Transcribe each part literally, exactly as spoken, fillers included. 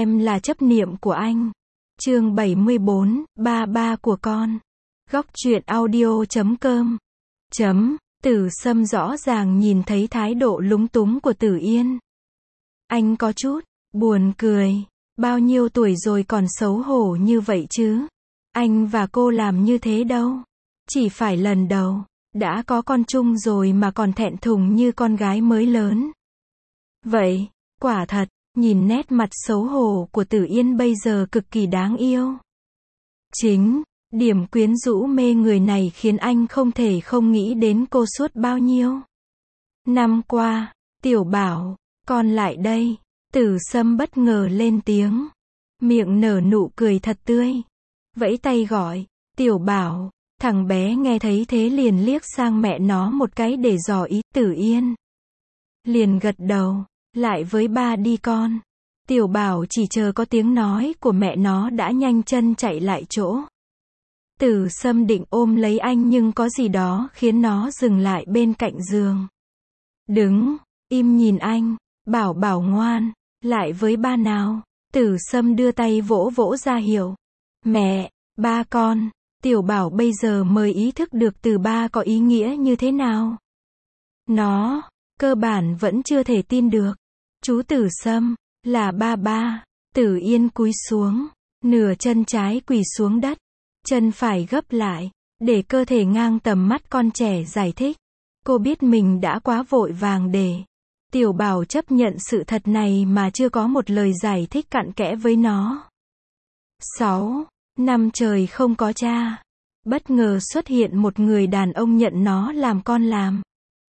Em là chấp niệm của anh. Chương bảy mươi bốn, ba ba của con. Góc truyện audio chấm com. Chấm, Tử Sâm rõ ràng nhìn thấy thái độ lúng túng của Tử Yên. Anh có chút buồn cười. Bao nhiêu tuổi rồi còn xấu hổ như vậy chứ? Anh và cô làm như thế đâu. Chỉ phải lần đầu, đã có con chung rồi mà còn thẹn thùng như con gái mới lớn. Vậy, quả thật, nhìn nét mặt xấu hổ của Tử Yên bây giờ cực kỳ đáng yêu. Chính, điểm quyến rũ mê người này khiến anh không thể không nghĩ đến cô suốt bao nhiêu năm qua. Tiểu Bảo, con lại đây. Tử Sâm bất ngờ lên tiếng. Miệng nở nụ cười thật tươi. Vẫy tay gọi, Tiểu Bảo. Thằng bé nghe thấy thế liền liếc sang mẹ nó một cái để dò ý. Tử Yên liền gật đầu. Lại với ba đi con. Tiểu Bảo chỉ chờ có tiếng nói của mẹ nó đã nhanh chân chạy lại chỗ. Tử Sâm định ôm lấy anh nhưng có gì đó khiến nó dừng lại bên cạnh giường. Đứng, im nhìn anh. Bảo Bảo ngoan, lại với ba nào. Tử Sâm đưa tay vỗ vỗ ra hiệu. Mẹ, ba con. Tiểu Bảo bây giờ mới ý thức được từ ba có ý nghĩa như thế nào. Nó, cơ bản vẫn chưa thể tin được. Chú Tử Sâm, là ba ba. Tử Yên cúi xuống, nửa chân trái quỳ xuống đất, chân phải gấp lại, để cơ thể ngang tầm mắt con trẻ giải thích. Cô biết mình đã quá vội vàng để Tiểu Bảo chấp nhận sự thật này mà chưa có một lời giải thích cặn kẽ với nó. Sáu năm trời không có cha. Bất ngờ xuất hiện một người đàn ông nhận nó làm con làm.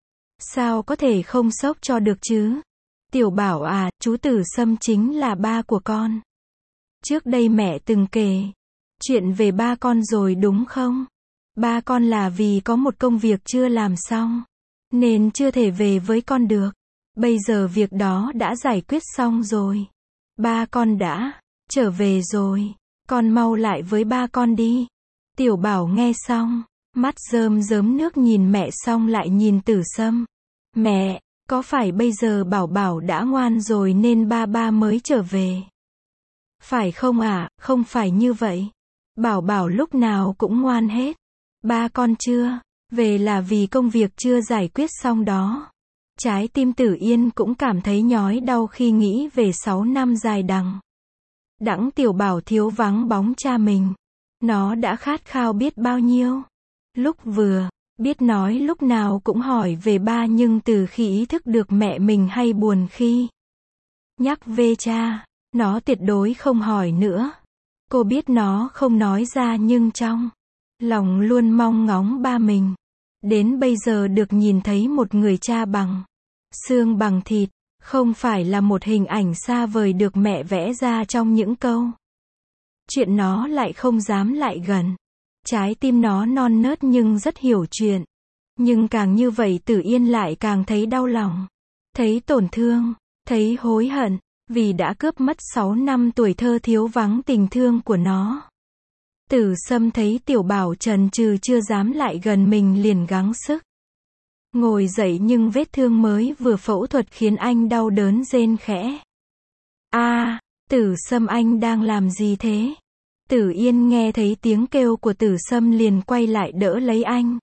Sao có thể không sốc cho được chứ? Tiểu Bảo à, chú Tử Sâm chính là ba của con. Trước đây mẹ từng kể chuyện về ba con rồi đúng không? Ba con là vì có một công việc chưa làm xong, nên chưa thể về với con được. Bây giờ việc đó đã giải quyết xong rồi. Ba con đã trở về rồi. Con mau lại với ba con đi. Tiểu Bảo nghe xong, mắt rơm rớm nước nhìn mẹ xong lại nhìn Tử Sâm. Mẹ, có phải bây giờ Bảo Bảo đã ngoan rồi nên ba ba mới trở về? Phải không ạ? À? Không phải như vậy. Bảo Bảo lúc nào cũng ngoan hết. Ba con chưa về là vì công việc chưa giải quyết xong đó. Trái tim Tử Yên cũng cảm thấy nhói đau khi nghĩ về sáu năm dài đằng đẵng Tiểu Bảo thiếu vắng bóng cha mình. Nó đã khát khao biết bao nhiêu. Lúc vừa biết nói lúc nào cũng hỏi về ba nhưng từ khi ý thức được mẹ mình hay buồn khi nhắc về cha, nó tuyệt đối không hỏi nữa. Cô biết nó không nói ra nhưng trong lòng luôn mong ngóng ba mình. Đến bây giờ được nhìn thấy một người cha bằng xương bằng thịt, không phải là một hình ảnh xa vời được mẹ vẽ ra trong những câu chuyện, nó lại không dám lại gần. Trái tim nó non nớt nhưng rất hiểu chuyện. Nhưng càng như vậy Tử Yên lại càng thấy đau lòng, thấy tổn thương, thấy hối hận, vì đã cướp mất sáu năm tuổi thơ thiếu vắng tình thương của nó. Tử Sâm thấy Tiểu Bảo chần chừ chưa dám lại gần mình liền gắng sức ngồi dậy nhưng vết thương mới vừa phẫu thuật khiến anh đau đớn rên khẽ. A, à, Tử Sâm anh đang làm gì thế? Tử Yên nghe thấy tiếng kêu của Tử Sâm liền quay lại đỡ lấy anh.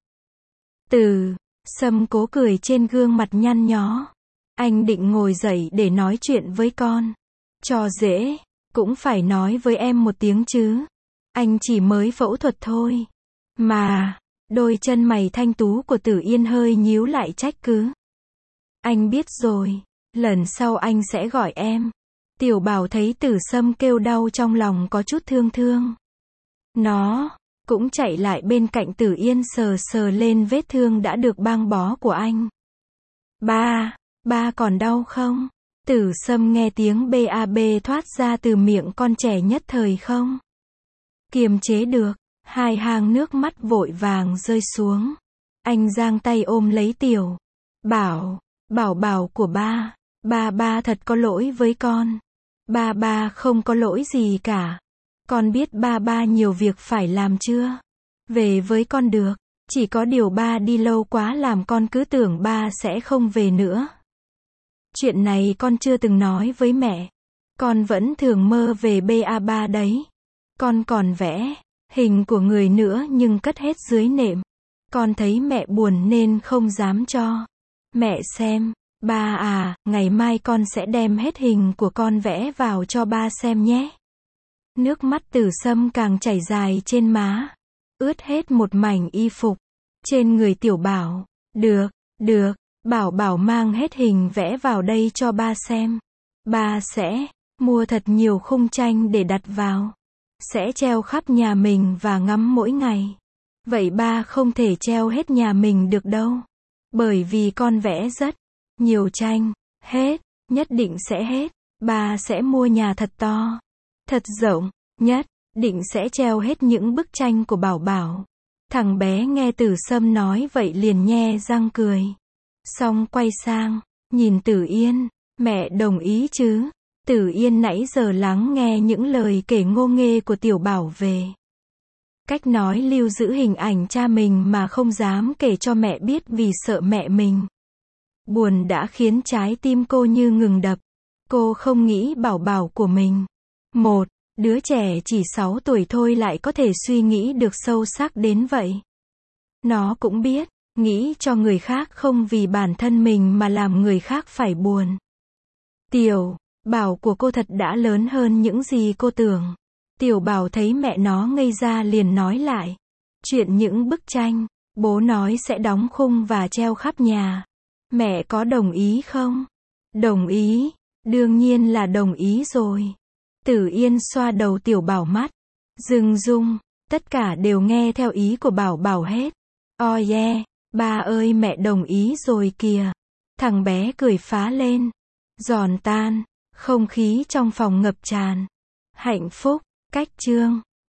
Tử Sâm cố cười trên gương mặt nhăn nhó. Anh định ngồi dậy để nói chuyện với con. Cho dễ, cũng phải nói với em một tiếng chứ. Anh chỉ mới phẫu thuật thôi. Mà, đôi chân mày thanh tú của Tử Yên hơi nhíu lại trách cứ. Anh biết rồi, lần sau anh sẽ gọi em. Tiểu Bảo thấy Tử Sâm kêu đau trong lòng có chút thương thương. Nó cũng chạy lại bên cạnh Tử Yên sờ sờ lên vết thương đã được băng bó của anh. Ba, ba còn đau không? Tử Sâm nghe tiếng bab thoát ra từ miệng con trẻ nhất thời không kiềm chế được, hai hàng nước mắt vội vàng rơi xuống. Anh giang tay ôm lấy Tiểu Bảo. Bảo Bảo của ba, ba ba thật có lỗi với con. Ba ba không có lỗi gì cả. Con biết ba ba nhiều việc phải làm chưa? Về với con được. Chỉ có điều ba đi lâu quá làm con cứ tưởng ba sẽ không về nữa. Chuyện này con chưa từng nói với mẹ. Con vẫn thường mơ về ba ba đấy. Con còn vẽ hình của người nữa nhưng cất hết dưới nệm. Con thấy mẹ buồn nên không dám cho mẹ xem. Ba à, ngày mai con sẽ đem hết hình của con vẽ vào cho ba xem nhé. Nước mắt Tử Sâm càng chảy dài trên má, ướt hết một mảnh y phục trên người Tiểu Bảo. Được, được, Bảo Bảo mang hết hình vẽ vào đây cho ba xem. Ba sẽ mua thật nhiều khung tranh để đặt vào, sẽ treo khắp nhà mình và ngắm mỗi ngày. Vậy ba không thể treo hết nhà mình được đâu, bởi vì con vẽ rất nhiều tranh. Hết, nhất định sẽ hết. Ba sẽ mua nhà thật to, thật rộng, nhất định sẽ treo hết những bức tranh của Bảo Bảo. Thằng bé nghe Tử Sâm nói vậy liền nhe răng cười. Xong quay sang, nhìn Tử Yên, mẹ đồng ý chứ? Tử Yên nãy giờ lắng nghe những lời kể ngô nghê của Tiểu Bảo về cách nói lưu giữ hình ảnh cha mình mà không dám kể cho mẹ biết vì sợ mẹ mình buồn đã khiến trái tim cô như ngừng đập. Cô không nghĩ Bảo Bảo của mình, một đứa trẻ chỉ sáu tuổi thôi lại có thể suy nghĩ được sâu sắc đến vậy. Nó cũng biết, nghĩ cho người khác không vì bản thân mình mà làm người khác phải buồn. Tiểu Bảo của cô thật đã lớn hơn những gì cô tưởng. Tiểu Bảo thấy mẹ nó ngây ra liền nói lại. Chuyện những bức tranh, bố nói sẽ đóng khung và treo khắp nhà. Mẹ có đồng ý không? Đồng ý, đương nhiên là đồng ý rồi. Tử Yên xoa đầu Tiểu Bảo mắt rưng rung, tất cả đều nghe theo ý của Bảo Bảo hết. Oh yeah, ba ơi mẹ đồng ý rồi kìa. Thằng bé cười phá lên, giòn tan, không khí trong phòng ngập tràn hạnh phúc. Cách chương